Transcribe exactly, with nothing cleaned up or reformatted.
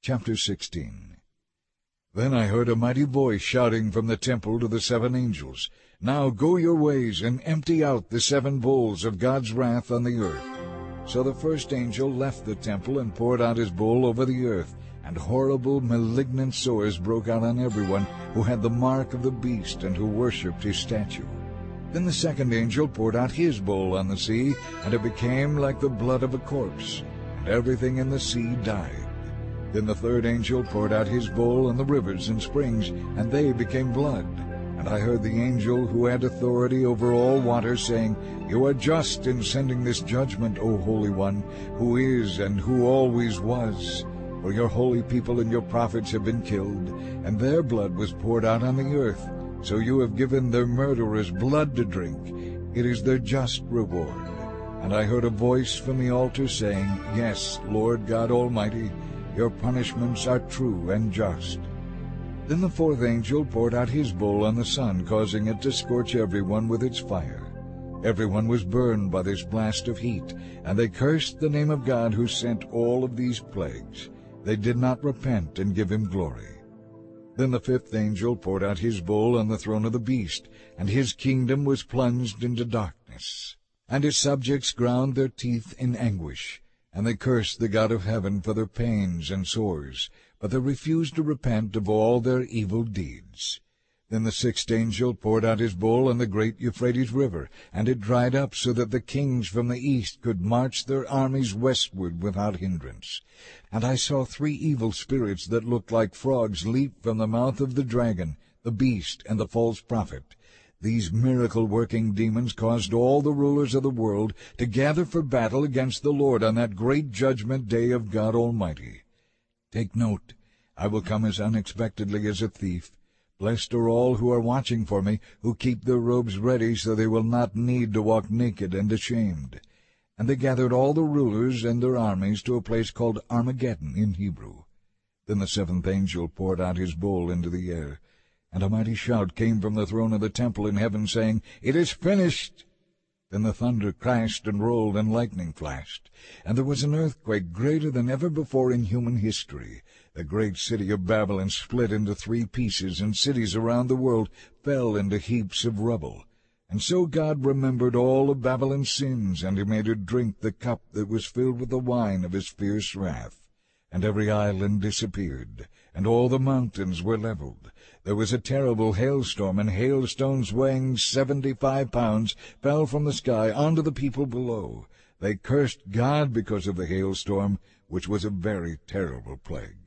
Chapter sixteen. Then I heard a mighty voice shouting from the temple to the seven angels, "Now go your ways, and empty out the seven bowls of God's wrath on the earth." So the first angel left the temple and poured out his bowl over the earth, and horrible malignant sores broke out on everyone who had the mark of the beast and who worshipped his statue. Then the second angel poured out his bowl on the sea, and it became like the blood of a corpse, and everything in the sea died. Then the third angel poured out his bowl on the rivers and springs, and they became blood. And I heard the angel who had authority over all water saying, "You are just in sending this judgment, O Holy One, who is and who always was. For your holy people and your prophets have been killed, and their blood was poured out on the earth. So you have given their murderers blood to drink. It is their just reward." And I heard a voice from the altar saying, "Yes, Lord God Almighty, your punishments are true and just." Then the fourth angel poured out his bowl on the sun, causing it to scorch everyone with its fire. Everyone was burned by this blast of heat, and they cursed the name of God who sent all of these plagues. They did not repent and give him glory. Then the fifth angel poured out his bowl on the throne of the beast, and his kingdom was plunged into darkness. And his subjects ground their teeth in anguish, and they cursed the God of heaven for their pains and sores, but they refused to repent of all their evil deeds. Then the sixth angel poured out his bowl on the great Euphrates River, and it dried up so that the kings from the east could march their armies westward without hindrance. And I saw three evil spirits that looked like frogs leap from the mouth of the dragon, the beast, and the false prophet. These miracle-working demons caused all the rulers of the world to gather for battle against the Lord on that great judgment day of God Almighty. Take note, I will come as unexpectedly as a thief. Blessed are all who are watching for me, who keep their robes ready so they will not need to walk naked and ashamed. And they gathered all the rulers and their armies to a place called Armageddon in Hebrew. Then the seventh angel poured out his bowl into the air, and a mighty shout came from the throne of the temple in heaven, saying, "It is finished!" Then the thunder crashed and rolled, and lightning flashed, and there was an earthquake greater than ever before in human history. The great city of Babylon split into three pieces, and cities around the world fell into heaps of rubble. And so God remembered all of Babylon's sins, and he made her drink the cup that was filled with the wine of his fierce wrath. And every island disappeared, and all the mountains were leveled. There was a terrible hailstorm, and hailstones weighing seventy-five pounds fell from the sky onto the people below. They cursed God because of the hailstorm, which was a very terrible plague.